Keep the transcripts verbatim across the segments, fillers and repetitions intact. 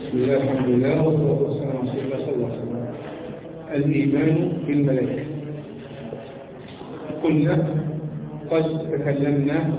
بسم الله الحمد لله والصلاة والسلام على رسول الله صلى الله عليه وسلم. الإيمان بالملائكة. قلنا قد تكلمنا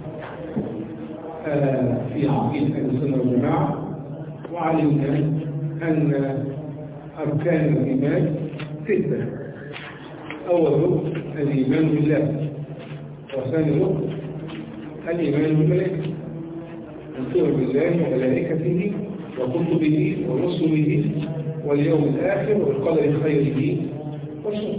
في عقيدة أهل السنة والجماعة، وعلمنا أن أركان الإيمان ستة. أول ركن الإيمان بالله، وثاني ركن الإيمان بالملائكة، أن تؤمن بالله وملائكته وكتبه ورسله واليوم الآخر والقدر خيره وشره.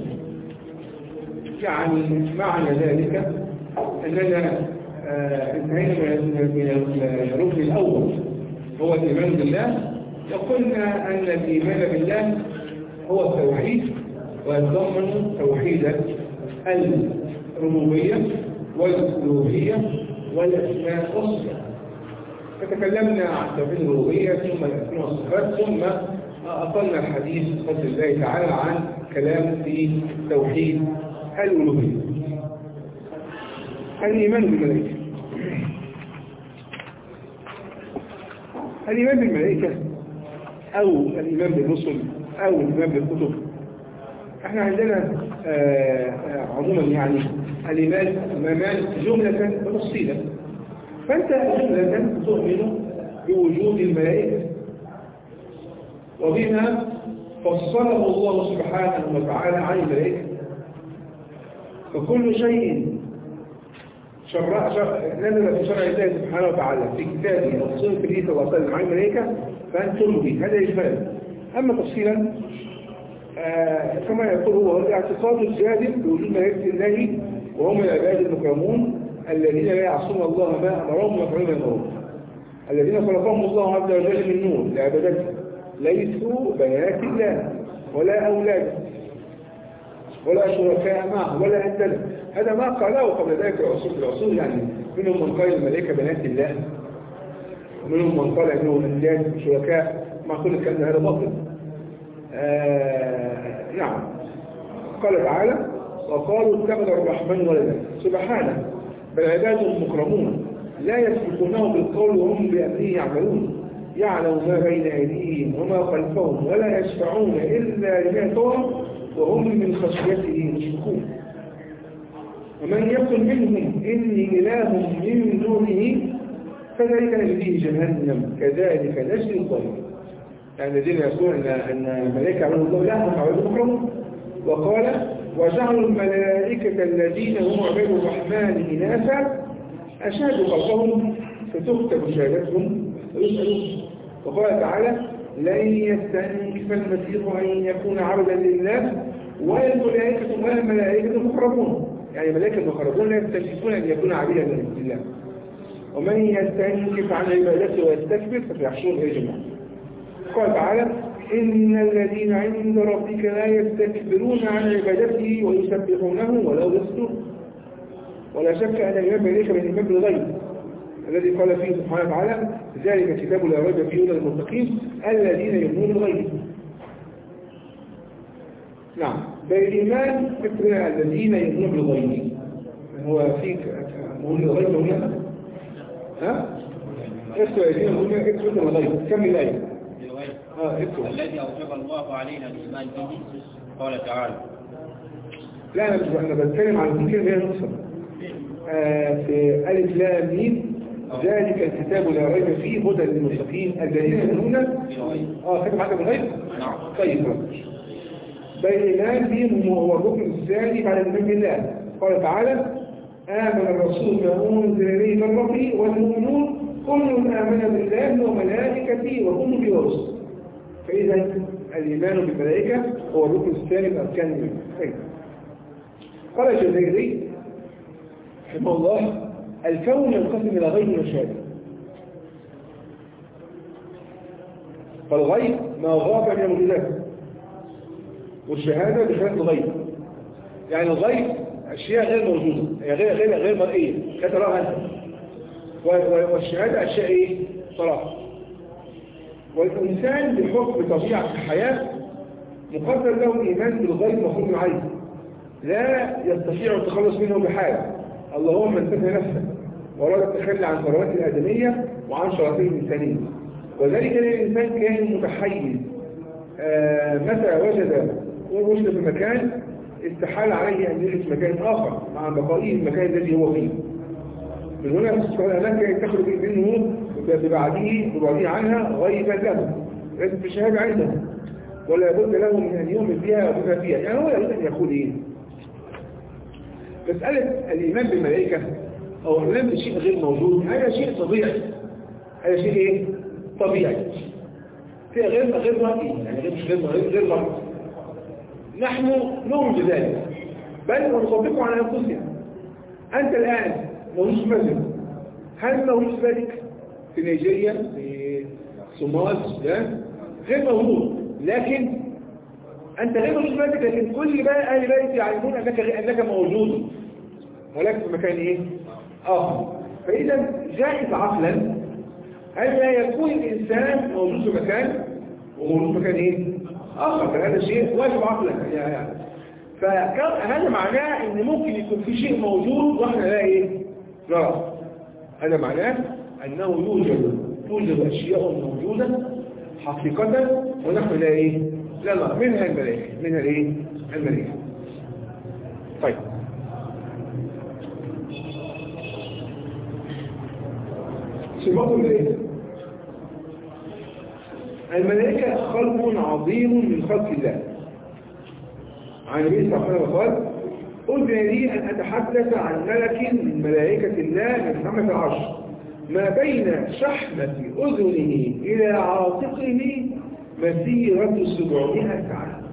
يعني معنى ذلك أننا انتهينا من الركن الأول هو الإيمان بالله، وقلنا أن الإيمان بالله هو التوحيد، ويتضمن توحيد الربوبية والألوهية والأسماء والصفات. فتكلمنا عن توحيد الربوبية ثم الأسماء والصفات، ثم أطلنا الحديث بفضل الله تعالى عن كلام في توحيد الألوهية. الإيمان بالملائكة. الإيمان بالملائكة أو الإيمان بالرسل أو الإيمان بالكتب، احنا عندنا آآ آآ عموما يعني الإيمان أمامان جملة وتفصيلا. فأنت جملة تؤمن بوجود الملائكة وبما فصله الله سبحانه وتعالى عن الملائكة، فكل شيء شرع نزل في شرع الله سبحانه وتعالى في كتابه أو سنة النبي صلى الله عليه وسلم عن الملائكة فأنت تؤمن به، هذا إجمالا. أما تفصيلا آه كما يقول هو الاعتقاد الجازم بوجود ملائكة الله وهم العباد المكرمون الذين لا يعصون الله ما أمرهم ويفعلون ما يأمرون، الذين خلقهم الله عز وجل من نور لعبادته، ليسوا بنات الله ولا أولاد ولا شركاء معه ولا أندله. هذا ما قاله قبل ذلك العصور العصور، يعني منهم من قال الملائكة بنات الله، ومنهم من قال انهم انداد شركاء، مع كل الكلام هذا باطل. آه نعم، قال تعالى وقالوا اتخذ الرحمن ولدا سبحانه بل عباده مكرمون لا يسبقونه بالقول وهم بأمره يعملون يعلم ما بين أيديهم وما خلفهم ولا يشفعون إلا لمن يرضى وهم من خشيته مشركون. ومن يقل منهم إني إله من دونه فذلك نجزيه جهنم كذلك نجزي الظالمين. يعني الذين يقولون أن الملائكة عباد الله لا هم عباد مكرمون. وقال وجعلوا الملائكة الذين هم عباد الرحمن إناثا أشهدوا خلقهم فتكتب شهادتهم ويسألون. وقال تعالى لن يستنكف المسيح أن يكون عبدا لله ولا الملائكة ولا الملائكة مقربون، يعني الملائكة المقربون لا يستنكفون أن يكون عبدا لله. ومن يستنكف عن عبادته ويستكبر فسيحشرهم إلى جهنم. قال تعالى إن الذين عند ربك لا يستكبرون عن عبادته ويسبحونه ولا يسجدون. ولا شك أن الإيمان بالملائكة من الإيمان بالغيب الذي قال فيه سبحانه وتعالى ذلك كتاب لا ريب فيه هدى للمتقين الذين يؤمنون بالغيب. نعم، بالإيمان فكرة الذين يؤمنون بالغيب. هو فيك مؤمن بالغيب هنا ها؟ اكتب الذين يؤمنون بالغيب. كم الآية؟ آه الذي أوجب الله علينا الإيمان به قال تعالى. لا أنا أنا بتكلم عن الكلمة هي نصر آه في ألف لام ميم ذلك الكتاب لا ريب فيه هدى للمتقين الذين يؤمنون اه كتب حاجة بالغيب. نعم طيب بالإيمان به هو الركن الثاني بعد الإيمان بالله. قال تعالى آمن الرسول بما أنزل إليه من ربه والمؤمنون كل آمن بالله وملائكته وكتبه ورسله. فإذا الإيمان بالملائكة هو الركن الثاني من أركان الإيمان. قال الجزائري رحمه الله الكون ينقسم إلى غيب وشهادة. فالغيب ما غاب من الموجودات، والشهادة بشهادة الغيب. يعني الغيب أشياء غير موجودة، غير غير غير مرئية لا تراها أنت، والشهادة أشياء إيه؟ صراحة. والإنسان بحكم طبيعة الحياة مقدر له إيمان بالغيب مفهوم العين لا يستطيع التخلص منه بحال. اللهم انتبه نفسك وأراد التخلي عن ثروات الآدمية وعن شرفه الإنسانية. وذلك الإنسان كان متحيز، آه متى وجد وجد في مكان استحال عليه أن يجلس في مكان آخر مع بقائه المكان الذي هو فيه. من هنا هناك تخرج منه ببعده ببعده عنها غيبا له، لازم في شهادة عنده، ولا بد له من أن يؤمن بها وبما فيها. يعني هو يريد أن يقول إيه؟ مسألة الإيمان بالملائكة أو الإيمان بشيء غير موجود هذا شيء طبيعي، هذا شيء إيه؟ طبيعي، فيها غير غير رأي، يعني غير مش غير غير غير رأي. نحن نؤمن بذلك بل ونطبقه على أنفسنا. أنت الآن موجود مثلا، هل موجود ذلك في نيجيريا في صومال السودان؟ غير موجود، لكن أنت غير موجود ذلك، لكن كل بقى أهل بيت يعلمون أنك أنك موجود ولكن في مكان إيه؟ آخر. فإذا جائز عقلا أن لا يكون الإنسان موجود في مكان وموجود في مكان إيه؟ آخر، فهذا شيء واجب عقلا يعني. فهذا معناه أن ممكن يكون في شيء موجود وإحنا لا إيه؟ لا. هذا معناه أنه يوجد توجد أشياء موجودة حقيقة ونحن لا إيه؟ لا لا منها الملائكة، منها الإيه؟ الملائكة. طيب صفات الملائكة. الملائكة خلق عظيم من خلق الله. عن النبي صلى الله عليه وسلم قال: أذن لي أن أتحدث عن ملك من ملائكة الله من حملة العرش ما بين شحمة أذنه إلى عاتقه مسيرة سبعمائة عام.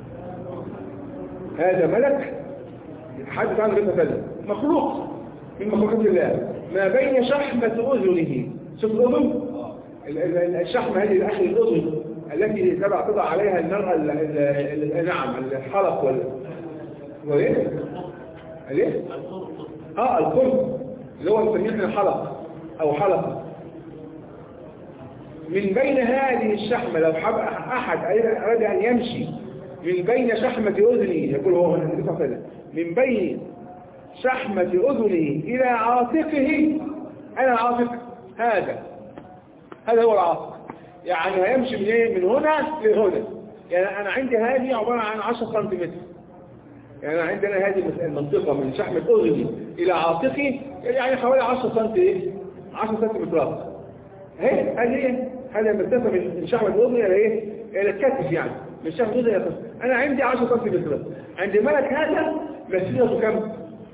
هذا ملك يتحدث عن غير مثلا مخلوق من مخلوقات الله ما بين شحمة أذنه. شوف الأذن، الشحمة هذه الأخر الأذن التي تبع تضع عليها المرأة نعم الحلق ولا وايه؟ الايه؟ اه القرب اللي هو نسميه الحلق او حلقة. من بين هذه الشحمة لو حب احد اراد ان يمشي من بين شحمة اذنه، يقول هو النبي صلى الله عليه وسلم، من بين شحمة اذنه الى عاتقه، انا العاتق هذا هذا هو العاتق، يعني هيمشي من ايه؟ من هنا لهنا. يعني انا عندي هذه عبارة عن عشرة سنتيمتر، يعني عندنا هذه المنطقة من شحمة أذني إلى عاتقي يعني حوالي عشرة سنتي عشرة سنتيمترات. هي هذه هذا المسافة من شحمة أذني إلى إيه؟ إلى الكتف، يعني من شحمة أذني إلى الكتف. أنا عندي عشرة سنتيمترات. عند ملك هذا مسيرته كم؟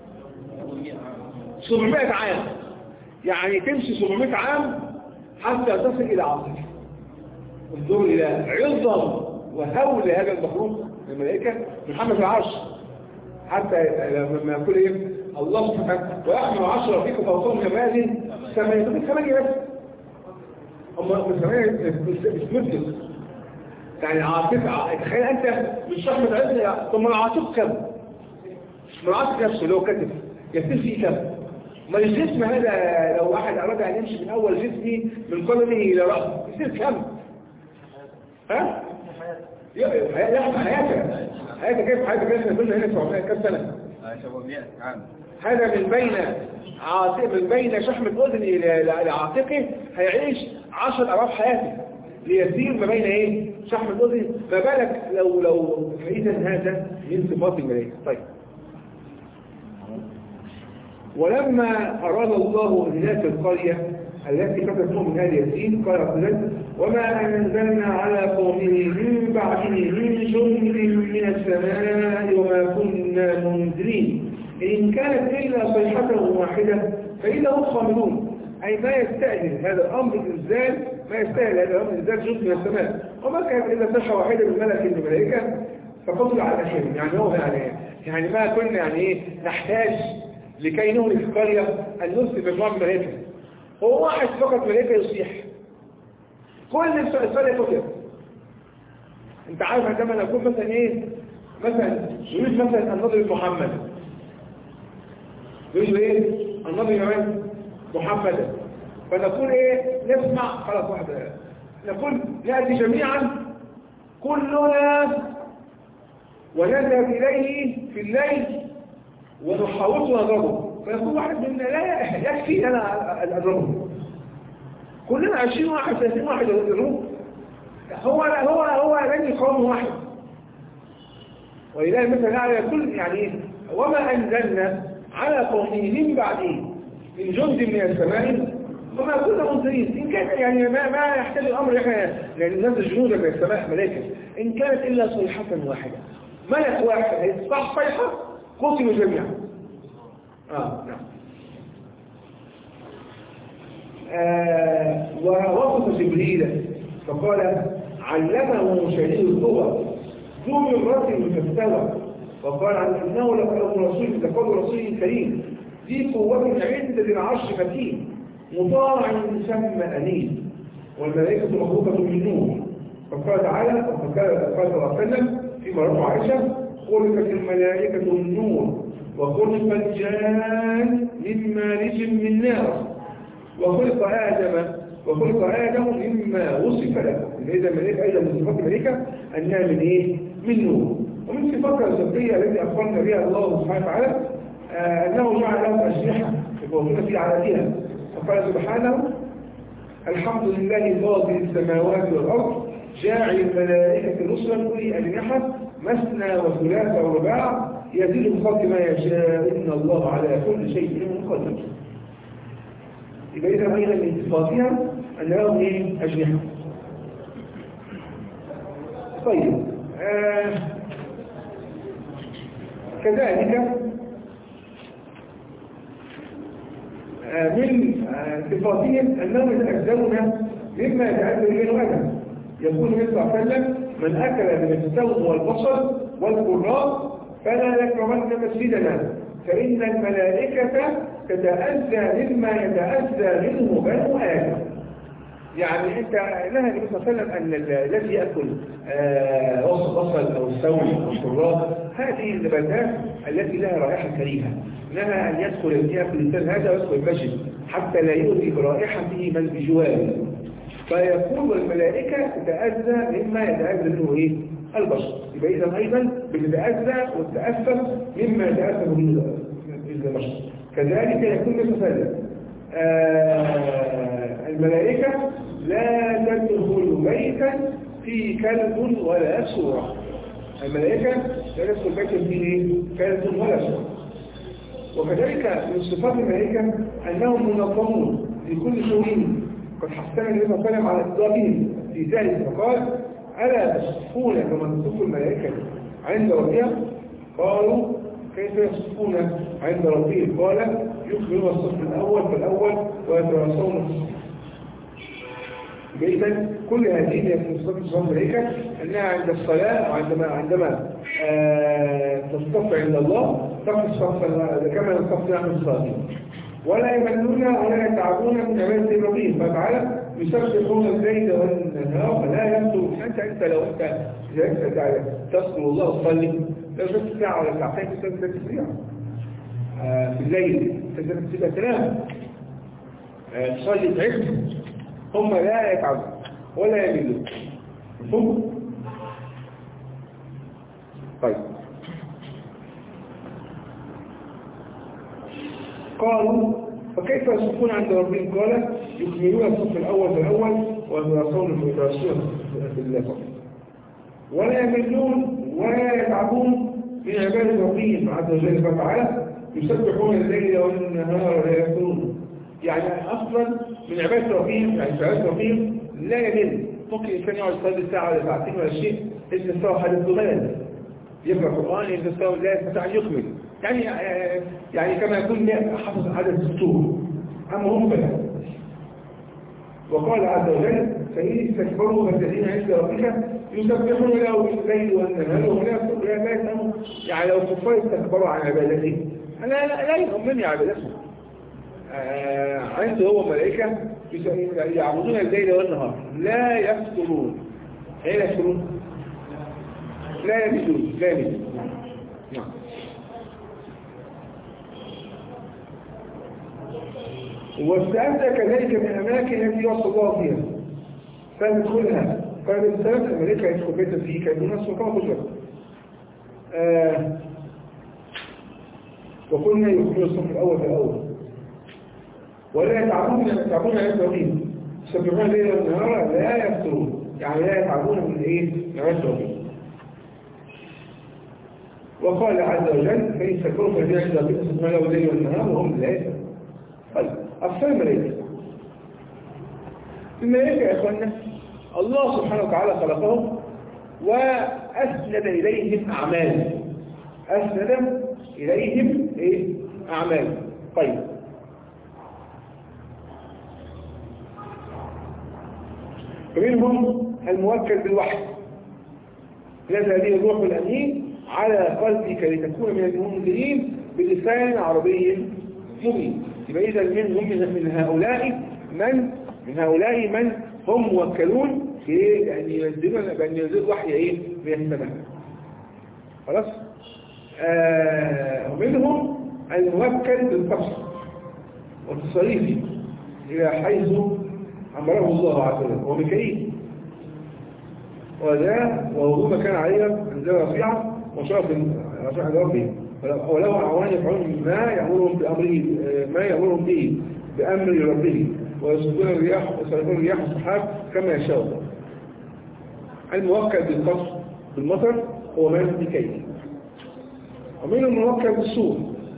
سبعمائة عام. يعني تمشي سبعمائة عام حتى تصل إلى عاتقي. انظروا إلى عظم وهول هذا المخلوق الملائكة محمد العرش، حتى لما يقول ايه الله سبحانه ويحمل عشرة فيكم فوقهم كمال ثمانية ثمانية بس هم ثمانية مش مدل. يعني عاطفة، تخيل انت من شحمة عزة ثم العاطف كم؟ من العاطف نفسه لو كتف يكتف فيه كم؟ ما الجسم هذا لو احد اراد ان يمشي من اول جسمي من قدمه الى رأسه يصير كم؟ ها؟ لا حياتك حياتك كيف حياتك احنا قلنا هنا سبعمائة كم سنة؟ سبعمائة عام. هذا من بين عاتق من بين شحمة أذن إلى عاتقه هيعيش عشر أضعاف حياته ليسير ما بين إيه؟ شحمة أذن. ما بالك لو لو فإذا هذا من صفات الملائكة. طيب ولما أراد الله هناك القرية التي فتتهم من آل ياسين قال رسول وما أنزلنا على قومه من بعده من جند من السماء وما كنا منزلين إن كانت إلا صيحة واحدة فإذا هم خامدون. أي ما يستأذن هذا الأمر الإنزال، ما يستأذن هذا الأمر الإنزال جزء من السماء وما كانت إلا صيحة واحدة من ملك من الملائكة فقضوا على شيء. يعني هو يعني يعني ما كنا يعني إيه نحتاج لكي نهلك القرية أن نرسل مجموعة من الملائكة. هو واحد فقط ملائكة يصيح كل القرية تطلق. انت عارف عندما نقول مثلا ايه مثلا يريد مثلا ان نضرب محمد، يريد ايه ان نضرب محمدا، فنقول ايه نسمع خلاص واحدة نقول نأتي جميعا كلنا ونذهب إليه في الليل ونحاول نضربه، فيقول واحد منا لا يكفي أنا أضربه. كلنا عشرين واحد ثلاثين واحد يضربوه. هو هو هو لن قوم واحد. ولله مثل على كل يعني وما أنزلنا على قومه من بعده من جند من السماء وما كنا منزلين. إن كان يعني ما ما يحتاج الأمر إحنا لأن ننزل جنودا من السماء ملائكة. إن كانت إلا صيحة واحدة ملك واحد هيصبح صيحة قتلوا جميعا. آه نعم. آه ووصف جبريل فقال علمه شديد القوى ذو مرة فاستوى وقال عن انه لقول رسول لقول رسول كريم ذي قوة عند ذي العرش متين مطاع ثم امين والملائكة مخلوقة من نور. فقال تعالى وقال صلى الله عليه وسلم في مرة عائشة خلقت الملائكة من نور وخلق الجان من مارج من نار وخلق آدم وخلق آدم مما وصف له. إذا الملائكة أيضا من صفات الملائكة أنها من إيه؟ من نور. ومن صفاتها الصدقية التي أخبرنا بها الله سبحانه وتعالى آه أنه جعل لهم أجنحة يقولون في عددها. فقال سبحانه الحمد لله فاطر السماوات والأرض جاعل الملائكة رسلا أولي أجنحة مثنى وثلاث ورباع يزيد بخلق ما يشاء إن الله على كل شيء قدير. يبقى إذا أيضا من صفاتها أن لهم إيه؟ أجنحة. طيب آه كذلك آه من آه صفاتهم أنهم يتأذون مما يتأذى منه أدم. يقول النبي صلى الله عليه وسلم من أكل من الثوم والبصل والقراء فلا يكرمن مسجدنا فإن الملائكة تتأذى مما يتأذى منه بنو آدم. يعني أنت نهى النبي صلى الله عليه وسلم أن الذي يأكل وسط بصل أو الثوم أو القراء هذه النباتات التي لها رائحة كريهة نهى أن يدخل يأكل الإنسان هذا ويدخل المسجد حتى لا يؤذي برائحته من بجواره. فيقول الملائكة تتأذى مما يتأذى منه إيه؟ البشر. يبقى إذا أيضا بتتأذى وتتأثر مما يتأثر منه البشر. كذلك يكون مثلا آه الملائكة لا تدخل بيتا في كلب ولا سورة. الملائكة لا تدخل بيتا فيه كلب ولا سورة. وكذلك من صفات الملائكة أنهم منظمون في كل شؤون. قد حسنا النبي صلى الله عليه وسلم على إطلاقهم في ذلك فقال ألا تصفون كما تصف الملائكة عند ربها؟ قالوا كيف يصفون عند ربهم؟ قال يكملون الصف الأول فالأول ويتواصون في الصف. إذن كل هذه من صفات صفات الملائكة أنها عند الصلاة وعندما عندما آه تصطف عند الله تصف كما تصف نحن الصالحين ولا يملون ولا يتعبون من عبادة ربهم. فتعالى يسبحون الليل والنهار ولا يملون. أنت أنت لو أنت إذا أنت تصل الله وتصلي لو شفت ساعة ولا ساعتين تستطيع تسريع آه في الليل تستطيع تنام آه تصلي تعبت. هم لا يتعبون ولا يملون. هم طيب قالوا فكيف يصفون عند ربهم؟ قال يكملون الصف الأول فالأول ويتواصون المتواصلون في الله ولا يملون ولا يتعبون من عبادة ربهم عز وجل. فتعالى يسبحون الليل والنهار ولا يفترون. يعني أصلا من عبادة ربهم يعني عبادة ربهم لا يمل. ممكن الإنسان يقعد يصلي ساعة ولا ساعتين ولا شيء إذن الصلاة حدث غلال يقرأ القرآن إذن الصلاة لا يستطيع أن يكمل. يعني يعني كما يكون حفظ عدد السطور أما هم فلا. وقال عز وجل فإن استكبروا فالذين عند ربك يسبحون له بالليل والنهار ولا يفترون لا يفهمون. يعني لو الكفار استكبروا عن عبادته لا لا يهمني عبادته. آه عنده هو ملائكة يعبدون الليل والنهار لا يفترون. ايه لا يفترون؟ لا يملون لا يملون. نعم. واستأذى كذلك من الأماكن التي يوصل الله فيها فندخلها. قال الثلاث الملائكة يدخل بيتا فيه كان الناس وكما قلت آه وقلنا يدخلون الصف الأول فالأول ولا يتعبون يتعبون على التوحيد يسبحون الليل والنهار لا يفترون، يعني لا يتعبون من ايه؟ من عشرة. وقال عز وجل فإن شكروا فالذين عند ربكم سبحانه الليل والنهار وهم لا يفترون. طيب أقسام الملائكة. الملائكة يا إخوانا الله سبحانه وتعالى خلقهم وأسند إليهم أعمال، أسند إليهم إيه؟ أعمال. طيب فمنهم الموكل بالوحي نزل به الروح الأمين على قلبك لتكون من المنذرين بلسان عربي مبين. يبقى إذا منهم من هؤلاء من من هؤلاء من هم موكلون في أن ينزلوا بأن ينزلوا وحي إيه من السماء. خلاص. آه ومنهم الموكل بالقصد والتصريف إلى حيث أمره الله عز وجل ومكيف، وذا وهو ما كان عليه انزل رفيعة وشرف رفيعة ربه، ولو أعوان يفعلون ما يأمرهم بأمره ما يأمرهم به بأمر ربه ويصدون الرياح ويصدون الرياح السحاب كما يشاء الله. الموكل بالقصد بالمطر هو من بكيف. ومنهم الموكل بالصور.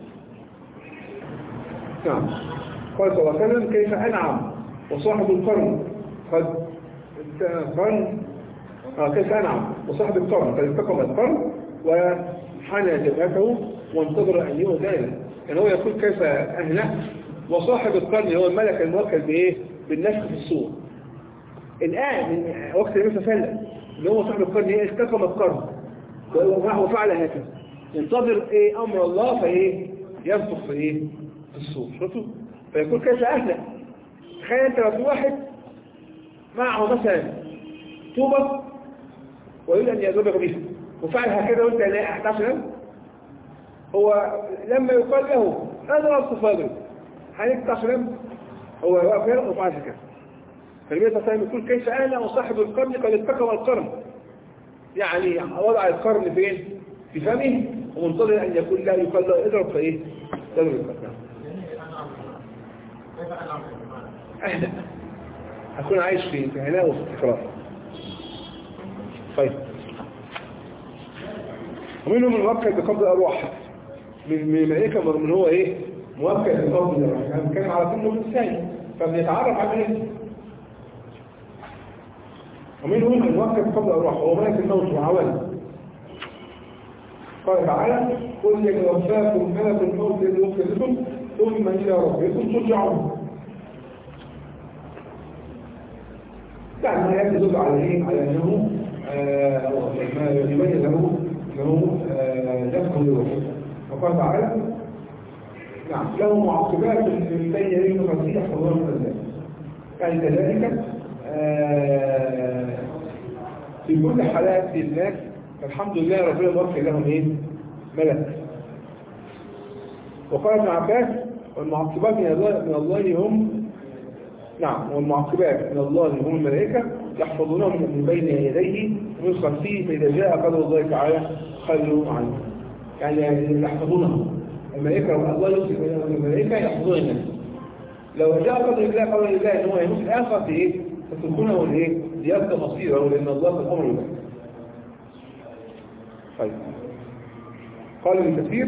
نعم قال صلى الله عليه وسلم كيف أنعم وصاحب القرن قد قرن آه كيف أنعم وصاحب القرن قد التقم القرن وحنى جبهته وانتظر أن يؤذى ذلك. يعني هو يقول كيف أهنأ وصاحب القرن هو الملك الموكل بإيه؟ بالنفخ في الصور. الآن من وقت النبي صلى الله عليه وسلم اللي هو صاحب القرن إيه؟ التقم القرن وفعل هكذا ينتظر إيه أمر الله فإيه ينفخ في إيه في الصور. شوفوا فيقول كيف أهنأ. تخيل أنت لو في واحد معه مثلا طوبة ويريد أن يضرب بها وفعل هكذا وأنت لا أحتاج. هو لما يقال له هذا أصف هذا حالك تعشلم هو واقف هنا وفعل هكذا. فالنبي صلى الله عليه وسلم يقول كيف أنا وصاحب القرن قد اتقم القرن، يعني وضع القرن فين؟ في فمه ومنتظر أن يقول لا يقال له اضرب فإيه؟ تضرب القرن. أهلا أكون عايش في هناء وفي استقرار. طيب ومنهم الموكل بقبض الأرواح من الملائكة من هو إيه؟ موكل بقبض الأرواح يعني كان على كل إنسان فبنتعرف عليه. ومنهم الموكل بقبض الأرواح وهو ملك الموت وعوانه. قال تعالى قل يتوفاكم ملك الموت الذي يوكل بكم ثم إلى ربكم ترجعون. يعني ما يدل على ايه؟ على انه ما يبين له انه يدخل الوحي. وقال تعالى نعم له معقبات من بين يديه المسيح والله من الله. يعني كذلك في كل حالات الناس الحمد لله ربنا موكل لهم ايه؟ ملك. وقال ابن عباس والمعقبات من الله هم نعم والمعقبات من الله هم الملائكة يحفظونه من بين يديه ومن خلفه فإذا جاء قدر الله تعالى خلوا عنه. يعني يحفظونه الملائكة الله يوصف الملائكة يحفظون الناس. لو جاء قدر الله قدر الله ان هو يموت الآخر في ايه؟ فتكونه الايه؟ ليبقى مصيره لأن الله في الأمر له. طيب قال ابن كثير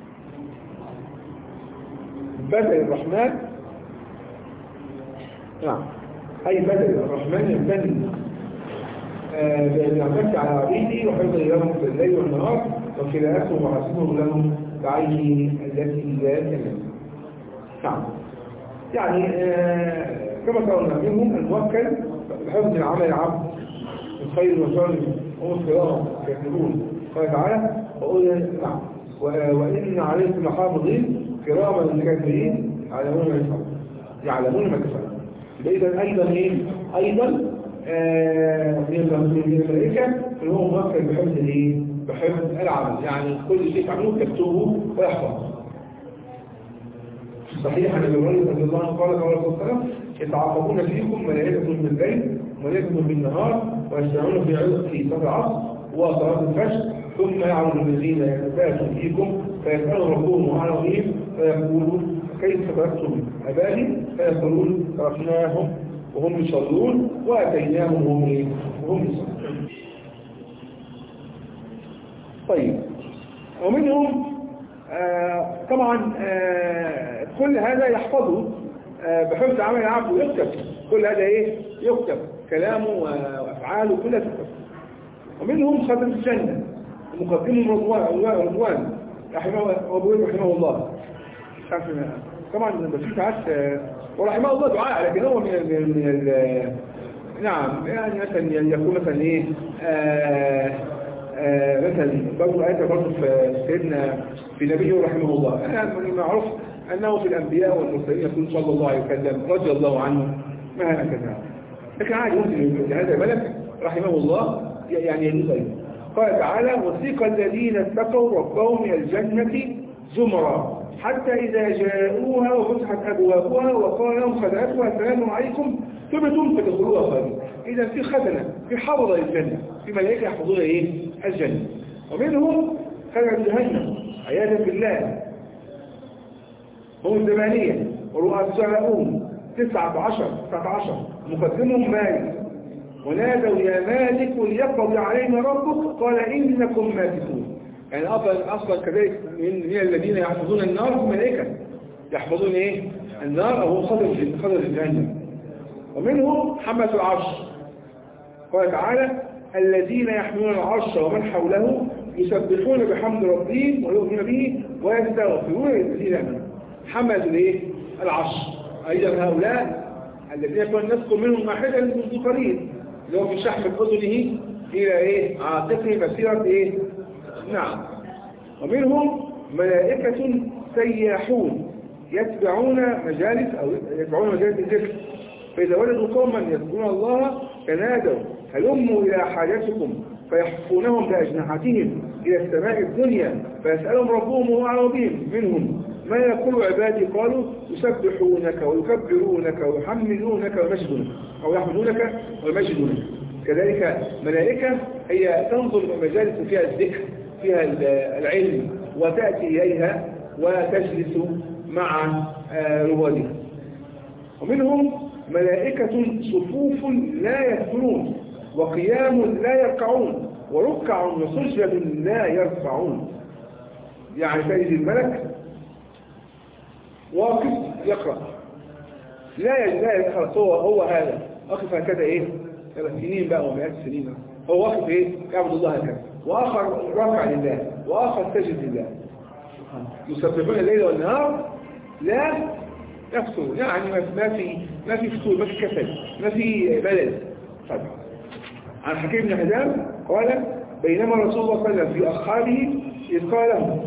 بدء الرحمن نعم أي بدل الرحمن يمتن بأن يعتمد على عبيده وحفظ لهم في الليل والنهار وخلافهم وحسبهم لهم بعينه التي لا تنام. نعم يعني آه كما قلنا منهم الموكل بحفظ العمل العبد من خير وشر هم الصراط يكتبون. قال تعالى نعم وإن عليكم محافظين كراما كاتبين يعلمون ما يفعلون يعلمون ما تفعلون. إذا أيضا إيه؟ أيضا من الملائكة اللي هو موكل بحفظ الإيه؟ بحفظ العمل، يعني كل شيء تعملوه تكتبه ويحفظ. صحيح أن الرسول رضي الله عنه قال قال الله عليه وسلم يتعاقبون فيكم ملائكة بالليل وملائكة بالنهار ويشتغلون في عزة صلاة العصر وصلاة الفجر ثم يعرض الذين يتباشوا فيكم فيسألوا ربهم عن ربهم فيقولوا كيف تركتم أبائي فيقولون تركناهم وهم يصلون وأتيناهم وهم وهم يصلون. طيب ومنهم آه طبعا آه كل هذا يحفظه آه بحفظ عمل العبد ويكتب، كل هذا ايه يكتب، كلامه وافعاله كلها تكتب. ومنهم خاتم الجنه ومقدمه رضوان رضوان رحمه الله رحمه الله. طبعا في ساعات ورحمه الله دعاء، لكن هو من ال من ال نعم يعني مثلا يكون مثلا ايه آه آه مثلا برضه آية برضه في سيدنا في نبيه رحمه الله. يعني معروف أنه في الأنبياء والمرسلين يقول صلى الله عليه وسلم رضي الله عنه ما هكذا، لكن عادي ممكن هذا ملك رحمه الله يعني يجوز أيضا. قال تعالى وثيق الذين اتقوا ربهم إلى الجنة زمرا حتى إذا جاءوها وفتحت أبوابها وقال لهم خزنتها السلام عليكم ثبتم فدخلوها خالدين. إذا في خزنة في حفظة للجنة، في ملائكة يحفظون إيه الجنة. ومنهم خزنة جهنم عياذا بالله هم الزمانية ورؤساءهم تسعة عشر تسعة عشر مقدمهم مالك ونادوا يا مالك ليقضي علينا ربك قال إنكم ماكثون. يعني أصلا أصلا كذلك من, من الذين يحفظون النار هم ملائكة يحفظون إيه النار أو خضر خضر الجهنم. ومنهم حملة العرش قال تعالى الذين يحملون العرش ومن حوله يسبحون بحمد ربهم ويؤمنون به ويستغفرون للذين آمنوا. حملة الايه العرش ايضا هؤلاء الذين كنا نذكر منهم واحدا منذ قليل اللي هو من شحم اذنه الى ايه عاتقه مسيره ايه نعم. ومنهم ملائكة سياحون يتبعون مجالس او يتبعون مجالس الذكر فاذا وجدوا قوما يذكرون الله تنادوا هلموا الى حاجتكم فيحفونهم باجنحتهم الى السماء الدنيا فيسالهم ربهم وهو اعلم بهم. منهم ما يقول عبادي قالوا يسبحونك ويكبرونك ويحمدونك ويمجدونك أو يحمدونك ويمجدونك. كذلك ملائكة هي تنظر مجالس فيها الذكر فيها العلم وتأتي إليها وتجلس مع روادها. ومنهم ملائكة صفوف لا يسجدون وقيام لا يركعون وركع وسجد لا يرفعون. يعني تجد الملك واقف يقرأ لا لا خلاص هو هو هذا واقف هكذا ايه سنين بقى ومئات السنين هو واقف ايه يعبد الله هكذا واخر راكع لله واخر سجد لله يسبحون الليل والنهار لا يفتر. يعني ما في ما في فتور ما في كسل ما في بلد. طيب عن حكيم بن حزام قال بينما رسول الله صلى الله عليه وسلم في اصحابه اذ قال لهم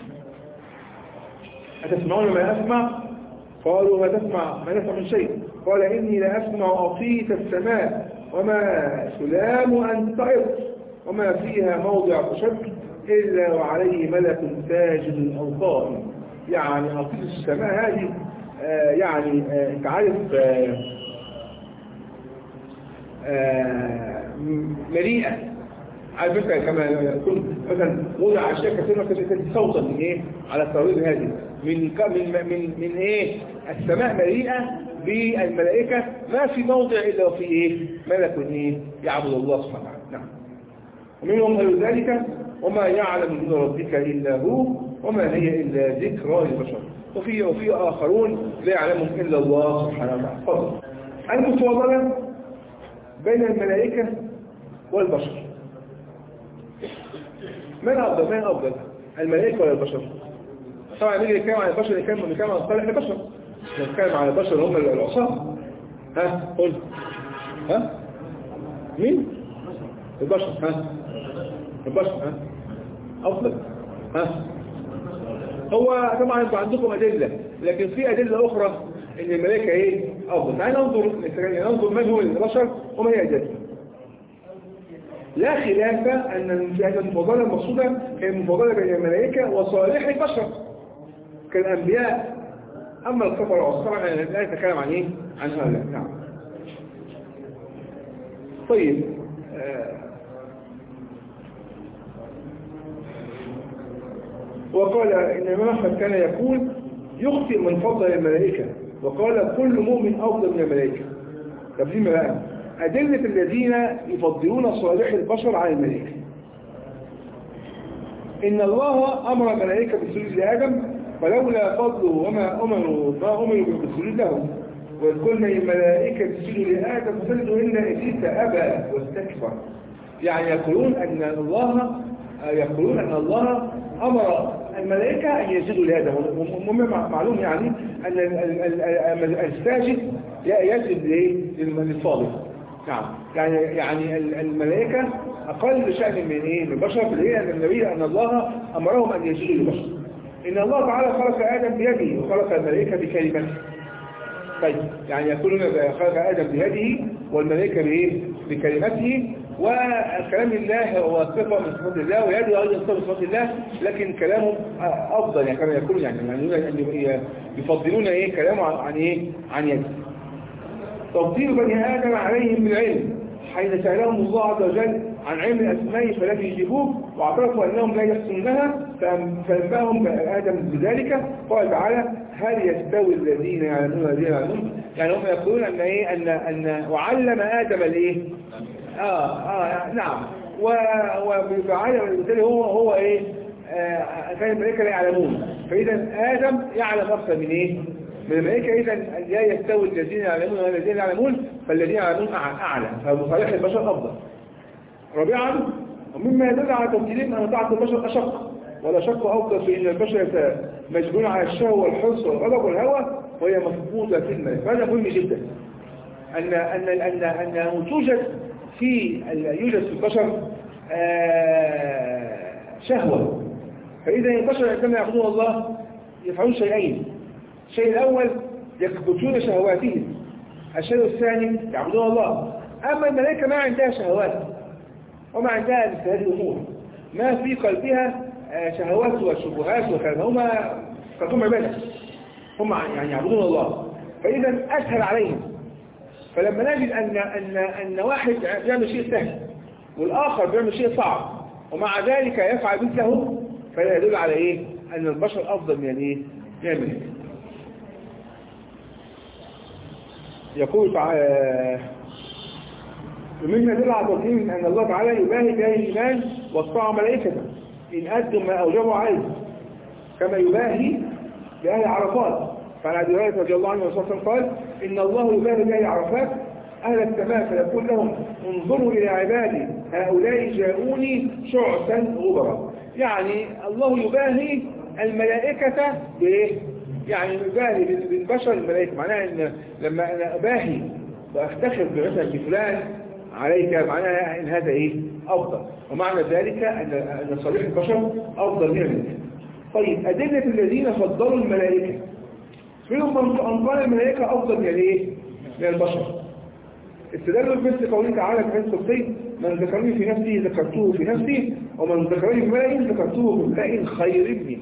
أتسمعون ما أسمع؟ قالوا ما تسمع ما نسمع من شيء. قال إني لا أسمع أطيت السماء وما سلام أن تعظ وما فيها موضع شك إلا وعليه ملك ساجد أو قائم. يعني أطيت السماء هذه آه يعني آه انت عارف آه آه مليئة على فكرة كما يكون مثلا وضع أشياء كثيرة كثيرة صوتا من إيه على التواريخ هذه من من من من إيه السماء مليئة بالملائكة ما في موضع إلا وفي إيه ملك إيه يعبد الله سبحانه وتعالى. نعم. ومنهم غير ذلك وما يعلم من ربك إلا هو وما هي إلا ذكرى للبشر. وفي وفي آخرون لا يعلمهم إلا الله سبحانه وتعالى. فضل المفاضلة بين الملائكة والبشر من أفضل من أفضل الملائكة ولا البشر؟ طبعا نيجي نتكلم عن البشر نتكلم عن صالح البشر نتكلم عن البشر هم العصاة. ها قل ها مين البشر ها البشر ها أفضل ها هو طبعا انتوا عندكم أدلة لكن في أدلة أخرى إن الملائكة إيه أفضل. تعالى ننظر ننظر من هو البشر وما هي أدلة. لا خلاف أن المفاضلة المقصودة هي المفاضلة بين الملائكة وصالح البشر كالأنبياء. أما الكفر والصالح لا يتكلم عن إيه؟ عن هؤلاء. نعم. طيب آه. وقال إن الإمام أحمد كان يقول يخطئ من فضل الملائكة وقال كل مؤمن أفضل من الملائكة طب ليه بقى؟ أدلة الذين يفضلون صالح البشر على الملائكة. إن الله أمر الملائكة بالسجود لآدم فلولا فضله وما أمروا ما أمروا بالسجود له، وإذ قلنا للملائكة اسجدوا لآدم فسجدوا إلا إبليس أبى واستكبر. يعني يقولون أن الله يقولون أن الله أمر الملائكة أن يسجدوا لآدم. معلوم يعني أن الساجد يسجد للصالح. نعم، يعني يعني الملائكة أقل شأن من إيه؟ من البشر، ليه؟ أن النبي أن الله أمرهم أن يسجدوا للبشر. إن الله تعالى خلق آدم بيده وخلق الملائكة بكلمته. طيب يعني يقولون خلق آدم بيده والملائكة بإيه؟ بكلمته. وكلام الله هو صفة من صفات الله، ويده أيضا صفة من صفات الله، لكن كلامه أفضل. يعني كما يقولون يعني يعني يفضلون إيه كلامه عن إيه؟ عن يده. تفضيل بني آدم عليهم بالعلم حين سألهم الله عز وجل عن علم الأسماء فلم يجيبوه واعترفوا أنهم لا يحسنونها فأنبأهم آدم بذلك. قال تعالى هل يستوي الذين يعلمون والذين يعلمون؟ يعني هم يقولون أن إيه أن أن وعلم آدم الإيه؟ آه آه نعم وبعلم بالتالي هو هو إيه آه كان الملائكة لا يعلمون، فإذا آدم يعلم أكثر من إيه؟ من الملائكة. إذا لا يستوي الذين يعلمون والذين يعلمون، فالذين يعلمون أعلى، فمصالح البشر أفضل. رابعا ومما يدل على تفضيلهم أن طاعة البشر أشق، ولا شك أفضل في أن البشر مجبول على الشهوة والحرص والغضب والهوى وهي مفقودة في الملائكة. هذا مهم جدا أن أن أن أنه توجد في يوجد في البشر شهوة. فإذا البشر عندما يعبدون الله يفعلون شيئين: الشيء الأول يكبتون شهواتهم، الشيء الثاني يعبدون الله. أما الملائكة ما عندها شهوات وما عندها مثل هذه الأمور، ما في قلبها شهوات وشبهات وكذا، هم قلبهم عبادة، هم يعني يعبدون الله، فإذا أسهل عليهم. فلما نجد أن أن أن واحد يعمل شيء سهل والآخر بيعمل شيء صعب ومع ذلك يفعل مثله، فلا يدل على إيه؟ أن البشر أفضل من الإيه؟ يعمل إيه؟ يقول تعالى ومما يدل على تفضيل أن الله تعالى يباهي بأهل الإيمان والطاعة ملائكته إن أدوا ما أوجبوا عليه، كما يباهي بأهل عرفات. فعن أبي هريرة رضي الله عنه صلى الله عليه وسلم قال إن الله يباهي بأهل عرفات أهل السماء فيقول لهم انظروا إلى عبادي هؤلاء جاءوني شعثا غبرا. يعني الله يباهي الملائكة بإيه؟ يعني يباهي بالبشر الملائكة، معناها إن لما أنا أباهي وأفتخر مثلا بفلان عليك، معناها إن هذا إيه؟ أفضل، ومعنى ذلك أن أن صالح البشر أفضل من الملائكة. طيب أدلة الذين فضلوا الملائكة منهم أن قال الملائكة أفضل من إيه؟ من البشر. استدلوا بمثل قوله تعالى في حديث قدسي من ذكرني في نفسي ذكرته في نفسي ومن ذكرني في ملأ ذكرته في ملأ خير مني.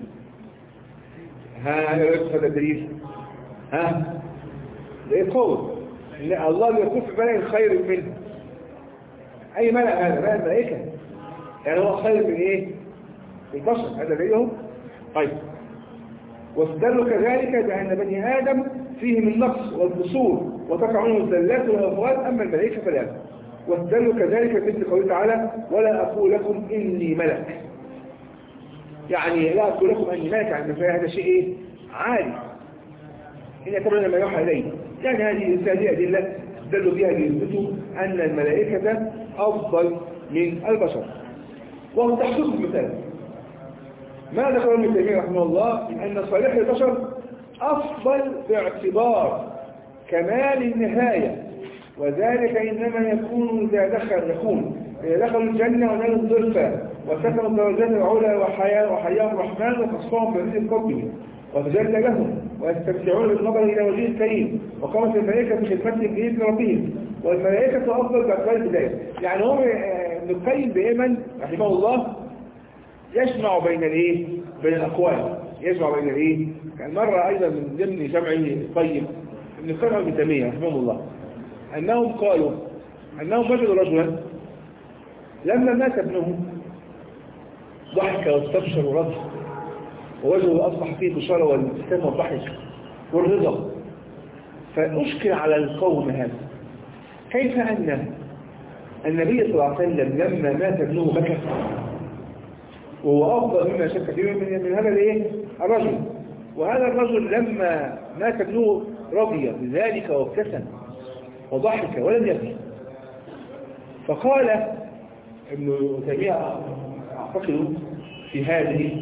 ها يا رب هذا الدليل؟ ها؟ ده إيه قول؟ إن الله يقول في ملأ خير منه. أي ملأ هذا؟ ملأ الملائكة، يعني هو خير من إيه؟ البشر. هذا دليلهم. طيب واستدلوا كذلك بأن بني آدم فيه من نقص والقصور وتقع منه الزلات والأفوات، أما الملائكة فلا. واستدلوا كذلك مثل قوله تعالى ولا أقول لكم إني ملك، يعني لا أقول لكم أني ملك، يعني هذا شيء إيه؟ عالي، إن يتبعون ما يوحى إليه. يعني هذه هذه أدلة استدلوا بها ليثبتوا أن الملائكة أفضل من البشر. وهو تحقيق المثال ما ذكر ابن تيمية رحمه الله من أن صالح البشر أفضل باعتبار كمال النهاية، وذلك إنما يكون إذا دخل يكون إذا دخلوا الجنة ونالوا الضرفة وسكنوا الدرجات العلى وحياة وحياة الرحمن وخصهم برزق قبله وتجلى لهم ويستمتعون بالنظر إلى وجه الكريم وقامت الملائكة في خدمتهم بإذن ربهم والملائكة أفضل باعتبار البداية. يعني هو ابن القيم دائما رحمه الله يجمع بين الايه بين الاقوال، يجمع بين الايه كان مره ايضا من ضمن جمعه طيب ابن القيم ابن تيميه رحمه الله انهم قالوا انهم وجدوا رجلا لما مات ابنه ضحك واستبشر ورضى ووجهه اصبح فيه بشاره والابتسامه والضحك والرضا، فاشكل على القوم هذا كيف أن النبي صلى الله عليه وسلم لما مات ابنه بكى، وهو أفضل مما شك فيه من, من هذا الايه الرجل، وهذا الرجل لما مات ابنه رضي بذلك وابتسم وضحك ولم يبكي. فقال ابن تيمية أعتقد في هذه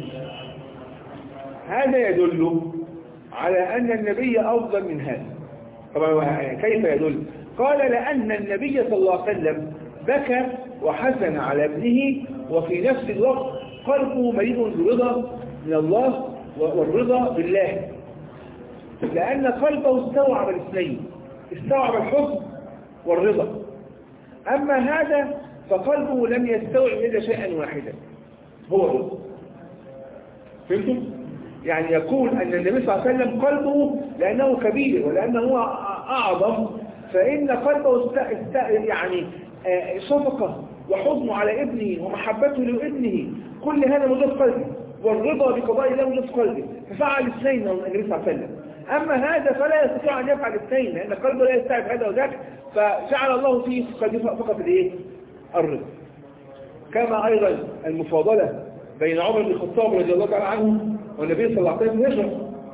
هذا يدل على أن النبي أفضل من هذا. طبعا كيف يدل؟ قال لأن النبي صلى الله عليه وسلم بكى وحزن على ابنه، وفي نفس الوقت قلبه مليء بالرضا من الله والرضا بالله، لأن قلبه استوعب الاثنين، استوعب الحزن والرضا. أما هذا فقلبه لم يستوعب إلا شيئا واحدا، هو الرضا. فهمتم؟ يعني يقول أن النبي صلى الله عليه وسلم قلبه لأنه كبير ولأنه أعظم، فإن قلبه است... است... يعني شفقة وحزن على ابنه ومحبته لابنه، كل هذا موجود في قلبه، والرضا بقضاء الله موجود في قلبه، ففعل الاثنين النبي صلى الله عليه وسلم. أما هذا فلا يستطيع أن يفعل الاثنين، لأن قلبه لا يستوعب هذا وذاك، فجعل الله فيه فقط الايه؟ الرضا. كما أيضا المفاضلة بين عمر بن الخطاب رضي الله تعالى عنه والنبي صلى الله عليه وسلم هجر،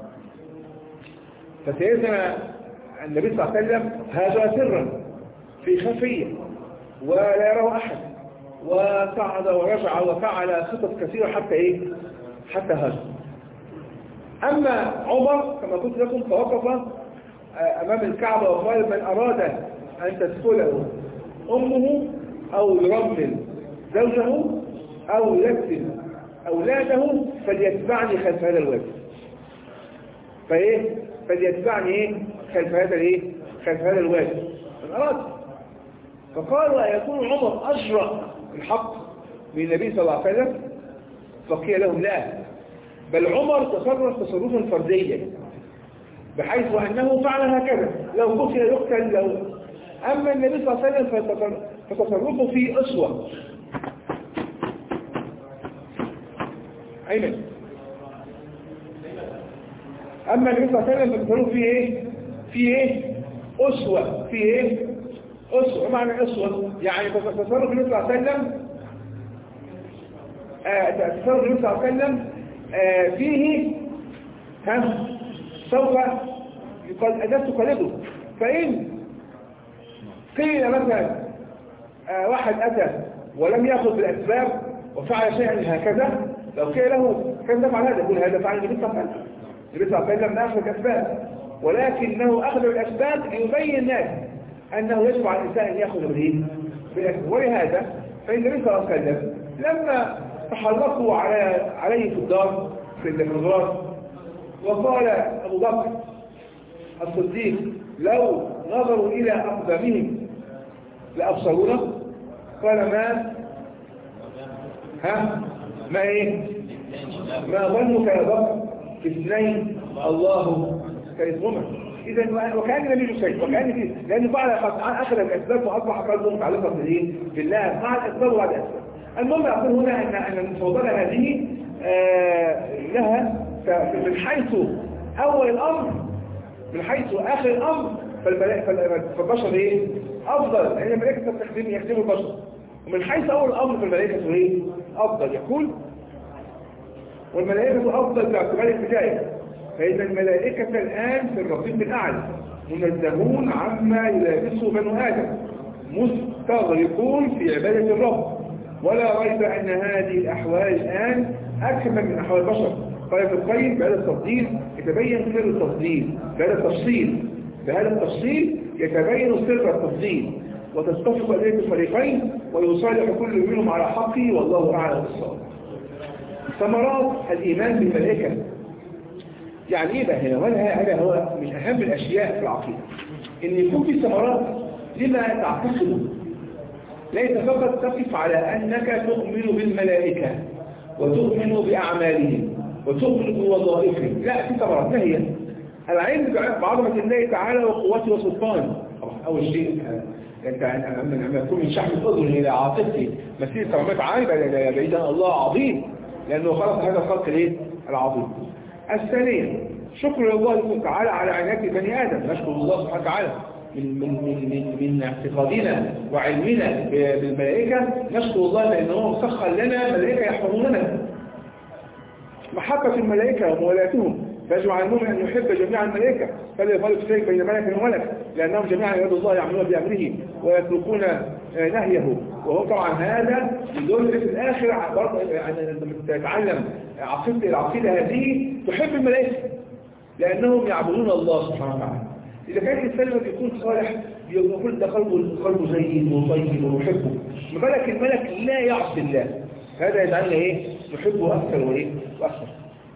فسيدنا النبي صلى الله عليه وسلم هاجر سرا في خفية ولا يراه أحد، وصعد ورجع وفعل خطط كثيرة حتى إيه؟ حتى هاجر. أما عمر كما قلت لكم توقف أمام الكعبة وقال: من أراد أن تدخله أمه أو يرمل زوجه أو يكتب أولاده فليتبعني خلف هذا الوادي. فإيه؟ فليتبعني إيه؟ خلف هذا الإيه؟ خلف هذا الوادي. من أراد. فقالوا أيكون عمر أجرأ الحق من النبي صلى الله عليه وسلم؟ فقيل لهم: لا، بل عمر تصرف تصرفا فرديا بحيث أنه فعل هكذا، لو قتل يقتل له. أما النبي صلى الله عليه وسلم فتصرفه فيه أسوة. أين؟ أما النبي صلى الله عليه وسلم فتصرفه فيه إيه؟ فيه إيه؟ أسوة. فيه إيه؟ أسوة. معنى أسوة يعني تصرف النبي صلى الله عليه وسلم آه تصرف النبي صلى الله عليه وسلم آه فيه ها سوف يقال أجاب تقلده. فإن قيل مثلا آه واحد أتى ولم يأخذ بالأسباب وفعل شيئا هكذا، لو قيل له كيف تفعل هذا؟ يقول: هذا فعل النبي صلى الله عليه وسلم. النبي صلى الله عليه وسلم لا أخذ الأسباب، ولكنه أخذ بالأسباب ليبين الناس أنه يجب على الإنسان أن يأخذ بالأسباب. ولهذا فإن النبي صلى الله عليه وسلم لما تحركوا على عليه في الدار في الغرار وقال أبو بكر الصديق: لو نظروا إلى أقدامهم لأبصرونا، قال: ما ها ما إيه ما ظنك يا بكر اثنين الله ثالثهما. إذا وكان النبي شيء وكان فيه، لأنه فعل أخذ الأسباب وأصبح قلبه متعلقا بالله مع الأسباب وبعد الأسباب. المهم أقول هنا أن أن المفاضلة هذه آه لها من حيث أول الأمر، من حيث آخر الأمر فالبشر إيه؟ أفضل، لأن الملائكة تستخدم يخدموا البشر. ومن حيث أول الأمر فالملائكة إيه؟ أفضل. يقول: والملائكة أفضل باعتبار البداية، فإذا الملائكة الآن في الرقيب الأعلى منزهون عما يلابسه بنو آدم، مستغرقون في عبادة الرب، ولا ريب أن هذه الأحوال الآن أكمل من أحوال البشر. قال ابن القيم: بهذا التفضيل يتبين سر التفضيل، بهذا التفصيل بهذا التفصيل يتبين سر التفضيل، وتتفق أدلة الفريقين ويصالح كل منهم على حقه، والله أعلم بالصواب. ثمرات الإيمان بالملائكة يعني إيه بقى هنا؟ ولا هو من أهم الأشياء في العقيدة إن يكون في ثمرات لما تعتقده، ليس فقط تقف على أنك تؤمن بالملائكة وتؤمن بأعمالهم وتؤمن بوظائفهم. لا، في ثمرات. ما هي؟ العلم بعظمة الله تعالى وقوته وسلطانه. أول شيء أنت لما يكون من شحم الأذن إلى عاطفتي مسيرة سماوات عالية بعيد عن الله عظيم، لأنه خلق هذا الخلق الايه؟ العظيم. الثانية شكر الله تعالى على عناية بني آدم، نشكر الله سبحانه وتعالى من من من من, من اعتقادنا وعلمنا بالملائكة نشكر الله لأنه مسخر لنا ملائكة يحفظوننا. محبة الملائكة ومولاتهم فيجب على المؤمن أن يحب جميع الملائكة فلا يفرق شيء بين ملك وملك لأنهم جميعا يد الله يعملون بأمره ويتركون نهيه. وهو طبعا هذا يدل في الآخر عندما تتعلم عقيدة العقيدة هذه تحب الملائكة لأنهم يعبدون الله سبحانه وتعالى. إذا كان الإنسان لما يكون صالح يقول ده قلبه قلبه زين وطيب ويحبه، ملك الملك لا يعصي الله، هذا يجعلنا إيه؟ نحبه أكثر وإيه؟ وأكثر.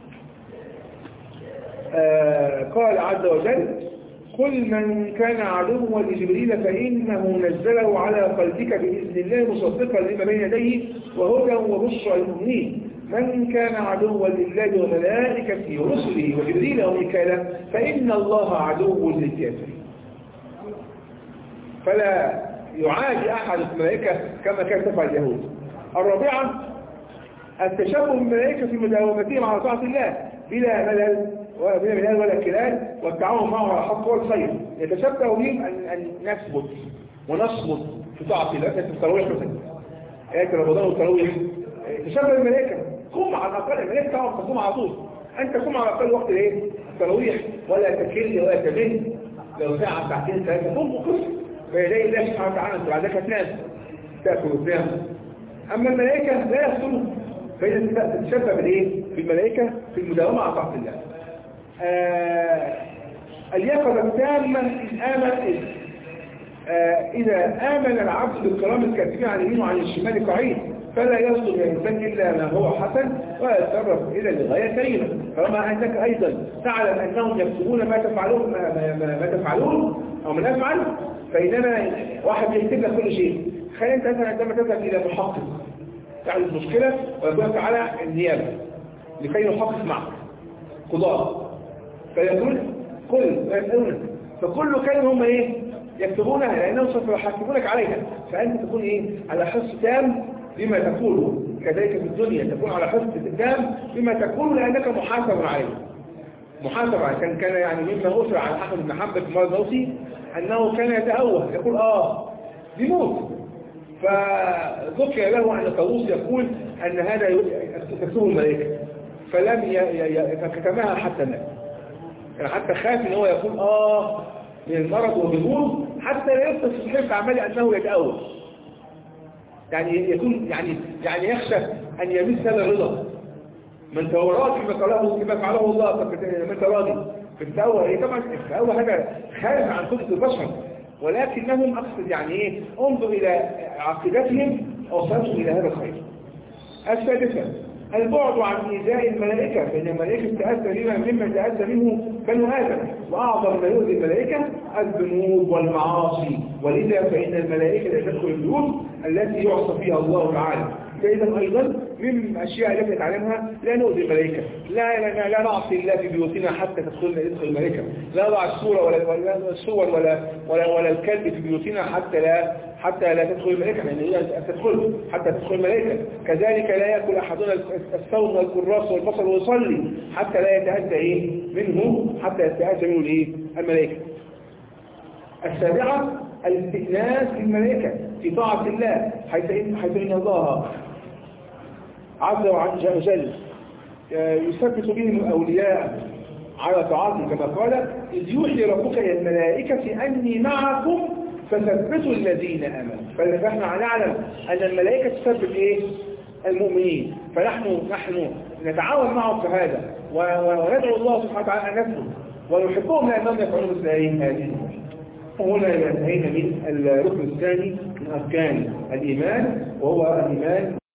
آه قال عز وجل: قل من كان عدوا لجبريل فإنه نزله على قلبك بإذن الله مصدقا لما بين يديه وهدى وبشرى للمؤمنين. من كان عدوا لله وملائكته ورسله وجبريل وميكالا فإن الله عدو للكافرين. فلا يعادي أحد الملائكة كما كان تفعل اليهود. الرابعة التشبه بالملائكة في مداومتهم على طاعة الله بلا ملل ولا ملل ولا كلال والتعاون معه على الحق والخير. يتشبه بهم أن أن نثبت ونصمت في طاعة الله. في التراويح مثلا آيات رمضان والتراويح تشبه الملائكة، قم على الأقل. الملائكة طبعا تقوم على طول، أنت قم على الأقل وقت الايه؟ التراويح، ولا تكل ولا تمل. لو ساعة ساعتين ثلاثة قم وقف فيلاقي الله سبحانه وتعالى أنت بعدك هتنام تأكل وتنام. أما الملائكة لا يخلون، فإذا تتشبه بالإيه؟ بالملائكة في المداومة على طاعة الله. آه اليقظة التامة إذ آمن إذ آه إذا آمن العبد بالكرام الكاتبين عن اليمين وعن الشمال قعيد فلا يصدر الإنسان إلا ما هو حسن ويتصرف إلى الغاية كريمة. فما أنك أيضا تعلم أنهم يكتبون ما تفعلون ما, ما, ما تفعلون أو من أفعل، فإنما واحد يكتب لك كل شيء. خلي أنت مثلا عندما تذهب إلى محقق تعرف المشكلة ويقولك على النيابة لكي يحقق معك قضاء، فيقول كل ما يسألونك فكل كلمة هم إيه يكتبونها لأنهم سوف يحاسبونك عليها. فأنت تكون إيه على حس تام بما تقوله، كذلك في الدنيا تكون على حس تام بما تقوله لأنك محاسب عليه. محاسب عليه. كان كان يعني مما أسر عن أحمد بن حنبل في مرض موتي أنه كان يتأوه يقول آه بيموت، فذكر له أن طاووس يقول أن هذا تكتبه الملائكة فلم يكتمها حتى الناس، يعني حتى خاف ان هو يقول آه من المرض وبيموت حتى لا يبقى في صحيح عملي أنه يتأول، يعني يكون يعني يعني يخشى أن يمس هذا الرضا. من تورات بما فعله بما فعله الله فمن تراضي في التأول. هي طبعا التأول هذا خارج عن قدرة البشر، ولكنهم أقصد يعني إيه انظر إلى عقيدتهم أوصلتهم إلى هذا الخير. السادسة البعد عن إيذاء الملائكة، فإن الملائكة تأذى بما مما تأذى منه بنو آدم، وأعظم ما يؤذي الملائكة الذنوب والمعاصي، ولذا فإن الملائكة تدخل البيوت التي يعصى فيها الله تعالى. فإذا أيضا من الأشياء التي نتعلمها لا نؤذي الملائكة، لا لا لا نعصي الله في بيوتنا حتى تدخل تدخل الملائكة، لا نضع الصورة ولا ولا الصور ولا ولا ولا الكلب في بيوتنا حتى لا حتى لا تدخل الملائكة، لأن هي تدخل حتى تدخل الملائكة. كذلك لا يأكل أحدنا الثوم والكراس والبصل ويصلي حتى لا يتأذى إيه منه حتى يتأذى منه الإيه الملائكة. السابعة الاستئناس للملائكة في طاعة الله، حيث إن الله عز وجل يثبت بهم الأولياء على طاعته كما قال: إذ يوحي ربك إلى الملائكة أني معكم فثبتوا الذين آمنوا. فنحن نعلم أن الملائكة تثبت إيه؟ المؤمنين، فنحن نحن نتعاون معهم في هذا وندعو الله سبحانه وتعالى أن نثبت ونحبهم لأنهم يفعلون مثل هذه. وهنا انتهينا من الركن الثاني من أركان الإيمان وهو الإيمان